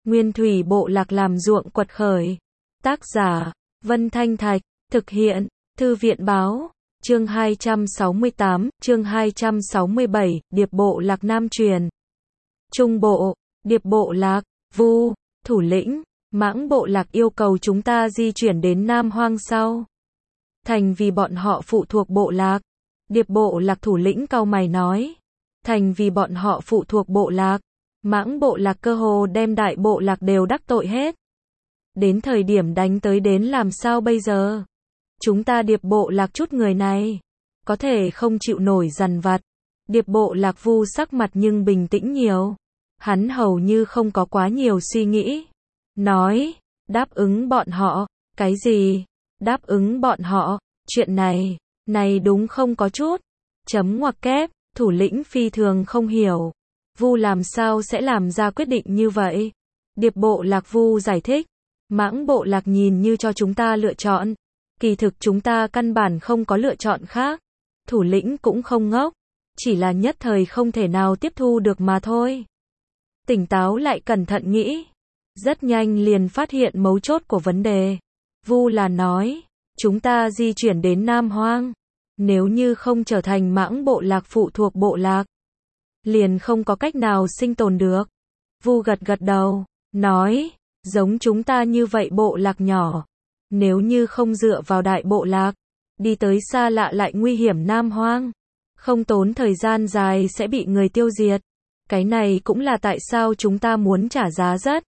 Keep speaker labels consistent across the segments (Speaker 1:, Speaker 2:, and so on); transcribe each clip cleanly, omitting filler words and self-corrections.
Speaker 1: Nguyên thủy bộ lạc làm ruộng quật khởi. Tác giả, Vân Thanh Thạch, thực hiện, Thư viện Báo, chương 268, chương 267, Điệp bộ lạc Nam truyền. Trung bộ, Điệp bộ lạc, Vu, thủ lĩnh, Mãng bộ lạc yêu cầu chúng ta di chuyển đến Nam Hoang sau. Thành vì bọn họ phụ thuộc bộ lạc. Điệp bộ lạc thủ lĩnh cau mày nói. Thành vì bọn họ phụ thuộc bộ lạc. Mãng bộ lạc cơ hồ đem đại bộ lạc đều đắc tội hết. Đến thời điểm đánh tới đến làm sao bây giờ? Chúng ta điệp bộ lạc chút người này, có thể không chịu nổi dằn vặt. Điệp bộ lạc Vu sắc mặt nhưng bình tĩnh nhiều. Hắn hầu như không có quá nhiều suy nghĩ. Nói, đáp ứng bọn họ, cái gì? Đáp ứng bọn họ, chuyện này đúng không có chút. Chấm ngoặc kép, thủ lĩnh phi thường không hiểu. Vu làm sao sẽ làm ra quyết định như vậy? Điệp bộ lạc Vu giải thích. Mãng bộ lạc nhìn như cho chúng ta lựa chọn. Kỳ thực chúng ta căn bản không có lựa chọn khác. Thủ lĩnh cũng không ngốc. Chỉ là nhất thời không thể nào tiếp thu được mà thôi. Tỉnh táo lại cẩn thận nghĩ. Rất nhanh liền phát hiện mấu chốt của vấn đề. Vu là nói, chúng ta di chuyển đến Nam Hoang. Nếu như không trở thành mãng bộ lạc phụ thuộc bộ lạc, liền không có cách nào sinh tồn được. Vu gật gật đầu, nói, giống chúng ta như vậy bộ lạc nhỏ. Nếu như không dựa vào đại bộ lạc, đi tới xa lạ lại nguy hiểm Nam Hoang. Không tốn thời gian dài sẽ bị người tiêu diệt. Cái này cũng là tại sao chúng ta muốn trả giá rất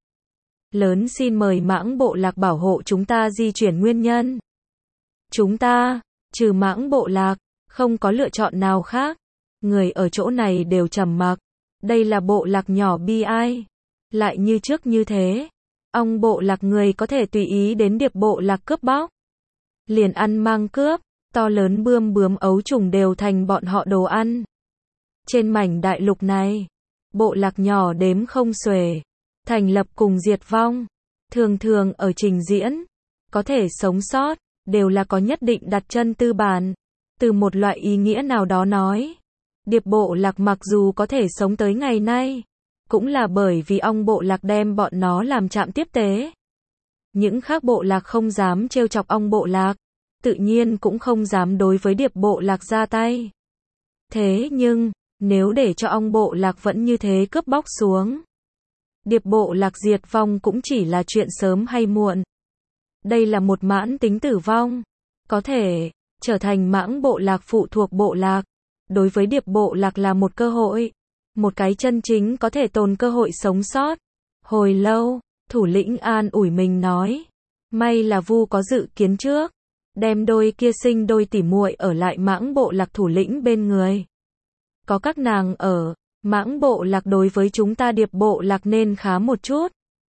Speaker 1: lớn xin mời mãng bộ lạc bảo hộ chúng ta di chuyển nguyên nhân. Chúng ta, trừ mãng bộ lạc, không có lựa chọn nào khác. Người ở chỗ này đều trầm mặc. Đây là bộ lạc nhỏ bi ai. Lại như trước như thế. Ong bộ lạc người có thể tùy ý đến điệp bộ lạc cướp bóc. Liền ăn mang cướp, to lớn bướm ấu trùng đều thành bọn họ đồ ăn. Trên mảnh đại lục này, bộ lạc nhỏ đếm không xuể. Thành lập cùng diệt vong. Thường ở trình diễn. Có thể sống sót, đều là có nhất định đặt chân tư bản. Từ một loại ý nghĩa nào đó nói. Điệp bộ lạc mặc dù có thể sống tới ngày nay, cũng là bởi vì ong bộ lạc đem bọn nó làm trạm tiếp tế. Những khác bộ lạc không dám trêu chọc ong bộ lạc, tự nhiên cũng không dám đối với điệp bộ lạc ra tay. Thế nhưng, nếu để cho ong bộ lạc vẫn như thế cướp bóc xuống, điệp bộ lạc diệt vong cũng chỉ là chuyện sớm hay muộn. Đây là một mãn tính tử vong. Có thể trở thành mãng bộ lạc phụ thuộc bộ lạc. Đối với điệp bộ lạc là một cơ hội. Một cái chân chính có thể tồn cơ hội sống sót. Hồi lâu, thủ lĩnh an ủi mình nói. May là Vu có dự kiến trước. Đem đôi kia sinh đôi tỉ muội ở lại mãng bộ lạc thủ lĩnh bên người. Có các nàng ở. Mãng bộ lạc đối với chúng ta điệp bộ lạc nên khá một chút.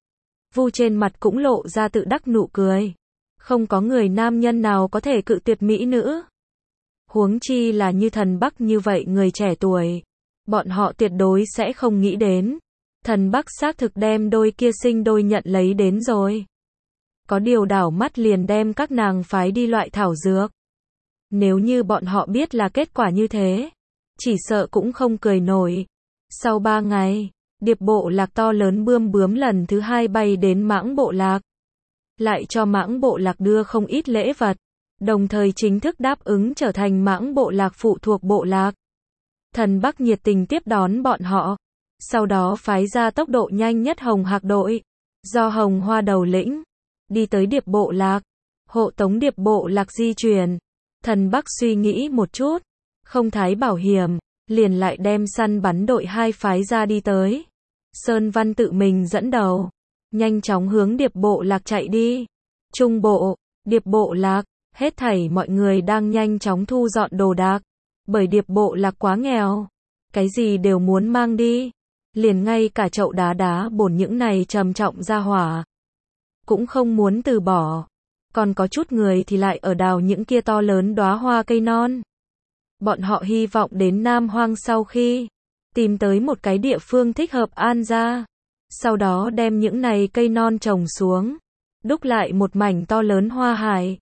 Speaker 1: Vu trên mặt cũng lộ ra tự đắc nụ cười. Không có người nam nhân nào có thể cự tuyệt mỹ nữ. Huống chi là như thần Bắc như vậy người trẻ tuổi. Bọn họ tuyệt đối sẽ không nghĩ đến. Thần Bắc xác thực đem đôi kia sinh đôi nhận lấy đến rồi. Có điều đảo mắt liền đem các nàng phái đi loại thảo dược. Nếu như bọn họ biết là kết quả như thế, chỉ sợ cũng không cười nổi. Sau 3 ngày, điệp bộ lạc to lớn bướm lần thứ 2 bay đến mãng bộ lạc. Lại cho mãng bộ lạc đưa không ít lễ vật. Đồng thời chính thức đáp ứng trở thành mãng bộ lạc phụ thuộc bộ lạc. Thần Bắc nhiệt tình tiếp đón bọn họ. Sau đó phái ra tốc độ nhanh nhất Hồng Hạc đội. Do Hồng Hoa đầu lĩnh. Đi tới điệp bộ lạc. Hộ tống điệp bộ lạc di chuyển. Thần Bắc suy nghĩ một chút. Không thái bảo hiểm. Liền lại đem săn bắn đội 2 phái ra đi tới. Sơn Văn tự mình dẫn đầu. Nhanh chóng hướng điệp bộ lạc chạy đi. Trung bộ, điệp bộ lạc. Hết thảy mọi người đang nhanh chóng thu dọn đồ đạc. Bởi điệp bộ lạc quá nghèo. Cái gì đều muốn mang đi. Liền ngay cả chậu đá bồn những này trầm trọng ra hỏa. Cũng không muốn từ bỏ. Còn có chút người thì lại ở đào những kia to lớn đóa hoa cây non. Bọn họ hy vọng đến Nam Hoang sau khi tìm tới một cái địa phương thích hợp an ra. Sau đó đem những này cây non trồng xuống. Đúc lại một mảnh to lớn hoa hải.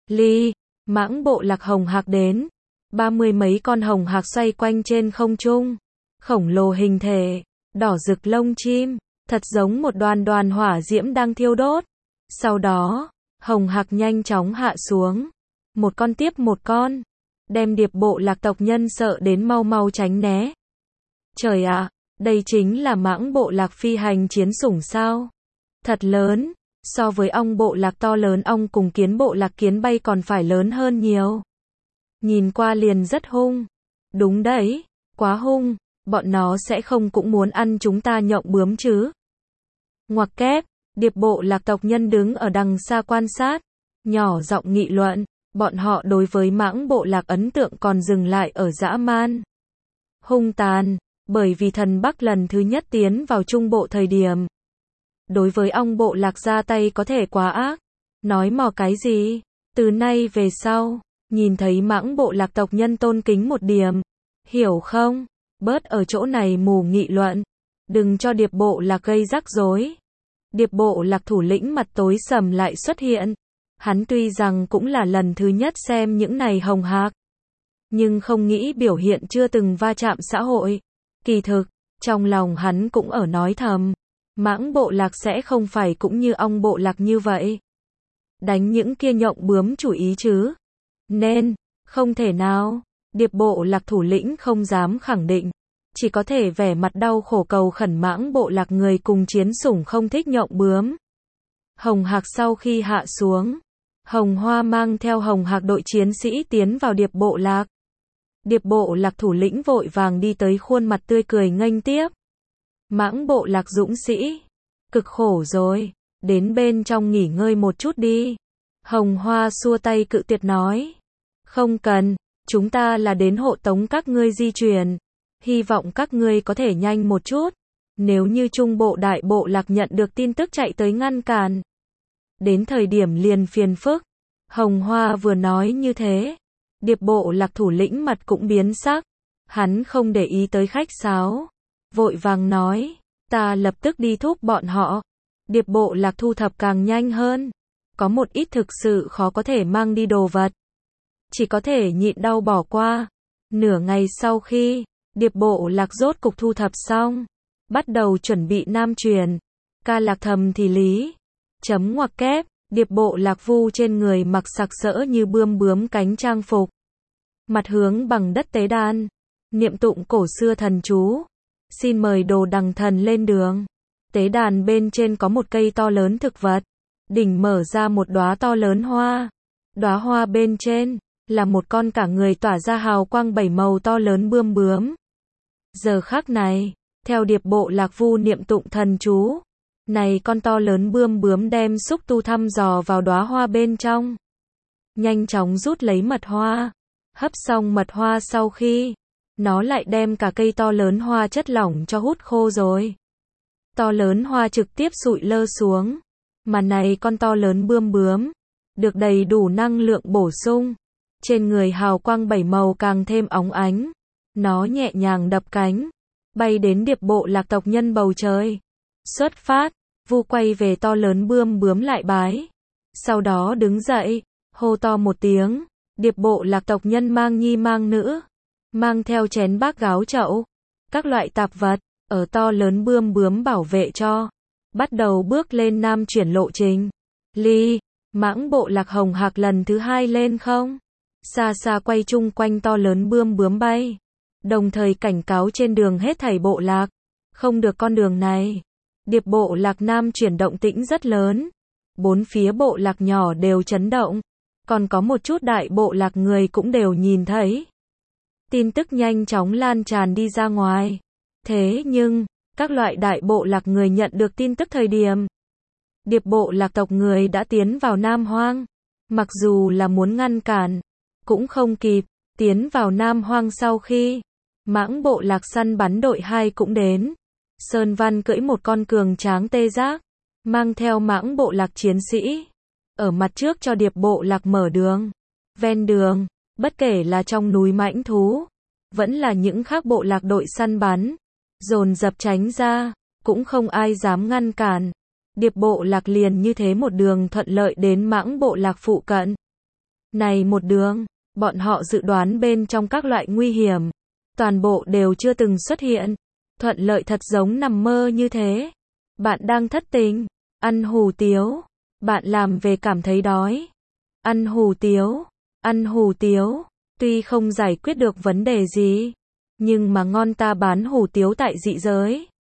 Speaker 1: Mãng bộ lạc hồng hạc đến. 30 mấy con hồng hạc xoay quanh trên không trung. Khổng lồ hình thể. Đỏ rực lông chim. thật giống một đoàn đoàn hỏa diễm đang thiêu đốt. Sau đó, hồng hạc nhanh chóng hạ xuống, một con tiếp một con, đem Điệp Bộ Lạc tộc nhân sợ đến mau mau tránh né. Trời ạ, đây chính là Mãng Bộ Lạc phi hành chiến sủng sao? Thật lớn, so với ong bộ lạc to lớn ong cùng kiến bộ lạc kiến bay còn phải lớn hơn nhiều. Nhìn qua liền rất hung. Đúng đấy, quá hung, bọn nó sẽ không cũng muốn ăn chúng ta nhộng bướm chứ. Ngoặc kép, Điệp Bộ Lạc tộc nhân đứng ở đằng xa quan sát, nhỏ giọng nghị luận, bọn họ đối với Mãng Bộ Lạc ấn tượng còn dừng lại ở dã man, hung tàn, bởi vì thần Bắc lần thứ nhất tiến vào Trung Bộ thời điểm. Đối với ong bộ lạc ra tay có thể quá ác. Nói mò cái gì? Từ nay về sau, nhìn thấy Mãng Bộ Lạc tộc nhân tôn kính một điểm. Hiểu không? Bớt ở chỗ này mù nghị luận. Đừng cho Điệp Bộ Lạc gây rắc rối. Điệp Bộ Lạc thủ lĩnh mặt tối sầm lại xuất hiện. Hắn tuy rằng cũng là lần thứ nhất xem những này hồng hạc, nhưng không nghĩ biểu hiện chưa từng va chạm xã hội. Kỳ thực, trong lòng hắn cũng ở nói thầm. Mãng Bộ Lạc sẽ không phải cũng như ong bộ lạc như vậy. Đánh những kia nhộng bướm chủ ý chứ. Nên, không thể nào. Điệp Bộ Lạc thủ lĩnh không dám khẳng định. Chỉ có thể vẻ mặt đau khổ cầu khẩn Mãng Bộ Lạc người cùng chiến sủng không thích nhộng bướm. Hồng hạc sau khi hạ xuống, Hồng Hoa mang theo hồng hạc đội chiến sĩ tiến vào Điệp Bộ Lạc. Điệp Bộ Lạc thủ lĩnh vội vàng đi tới khuôn mặt tươi cười nghênh tiếp. Mãng Bộ Lạc dũng sĩ, cực khổ rồi, đến bên trong nghỉ ngơi một chút đi. Hồng Hoa xua tay cự tuyệt nói. Không cần, chúng ta là đến hộ tống các ngươi di chuyển. Hy vọng các ngươi có thể nhanh một chút. Nếu như Trung Bộ Đại Bộ Lạc nhận được tin tức chạy tới ngăn cản, đến thời điểm liền phiền phức. Hồng Hoa vừa nói như thế, Điệp Bộ Lạc thủ lĩnh mặt cũng biến sắc. Hắn không để ý tới khách sáo, vội vàng nói, ta lập tức đi thúc bọn họ. Điệp Bộ Lạc thu thập càng nhanh hơn. Có một ít thực sự khó có thể mang đi đồ vật, chỉ có thể nhịn đau bỏ qua. Nửa ngày sau khi Điệp Bộ Lạc rốt cục thu thập xong, bắt đầu chuẩn bị nam truyền. Ca Lạc thầm thì lý. Chấm ngoặc kép, Điệp Bộ Lạc vu trên người mặc sặc sỡ như bươm bướm cánh trang phục. Mặt hướng bằng đất tế đàn, niệm tụng cổ xưa thần chú. Xin mời Đồ Đằng Thần lên đường. Tế đàn bên trên có một cây to lớn thực vật, đỉnh mở ra một đóa to lớn hoa. Đóa hoa bên trên là một con cả người tỏa ra hào quang bảy màu to lớn bươm bướm. Giờ khắc này, theo Điệp Bộ Lạc vu niệm tụng thần chú, này con to lớn bươm bướm đem xúc tu thăm dò vào đóa hoa bên trong, nhanh chóng rút lấy mật hoa. Hấp xong mật hoa sau khi, nó lại đem cả cây to lớn hoa chất lỏng cho hút khô rồi. To lớn hoa trực tiếp sụi lơ xuống. Mà này con to lớn bươm bướm, được đầy đủ năng lượng bổ sung. Trên người hào quang bảy màu càng thêm óng ánh. Nó nhẹ nhàng đập cánh, bay đến Điệp Bộ Lạc tộc nhân bầu trời. Xuất phát, vu quay về to lớn bươm bướm lại bái. Sau đó đứng dậy, hô to một tiếng. Điệp Bộ Lạc tộc nhân mang nhi mang nữ, mang theo chén bát gáo chậu, các loại tạp vật, ở to lớn bươm bướm bảo vệ cho, bắt đầu bước lên nam chuyển lộ trình. Ly, Mãng Bộ Lạc hồng hạc lần thứ hai lên không, xa xa quay chung quanh to lớn bươm bướm bay, đồng thời cảnh cáo trên đường hết thảy bộ lạc, không được con đường này. Điệp Bộ Lạc nam chuyển động tĩnh rất lớn, bốn phía bộ lạc nhỏ đều chấn động, còn có một chút đại bộ lạc người cũng đều nhìn thấy. Tin tức nhanh chóng lan tràn đi ra ngoài. Thế nhưng, các loại đại bộ lạc người nhận được tin tức thời điểm, Điệp Bộ Lạc tộc người đã tiến vào Nam Hoang. Mặc dù là muốn ngăn cản, cũng không kịp. Tiến vào Nam Hoang sau khi, Mãng Bộ Lạc săn bắn đội 2 cũng đến. Sơn Văn cưỡi một con cường tráng tê giác, mang theo Mãng Bộ Lạc chiến sĩ, ở mặt trước cho Điệp Bộ Lạc mở đường. Ven đường, bất kể là trong núi mãnh thú, vẫn là những khác bộ lạc đội săn bắn, dồn dập tránh ra, cũng không ai dám ngăn cản. Điệp Bộ Lạc liền như thế một đường thuận lợi đến Mãng Bộ Lạc phụ cận. Này một đường, bọn họ dự đoán bên trong các loại nguy hiểm, toàn bộ đều chưa từng xuất hiện. Thuận lợi thật giống nằm mơ như thế. Bạn đang thất tình. Ăn hủ tiếu. Bạn làm về cảm thấy đói. Ăn hủ tiếu. Ăn hủ tiếu. Tuy không giải quyết được vấn đề gì, nhưng mà ngon ta bán hủ tiếu tại dị giới.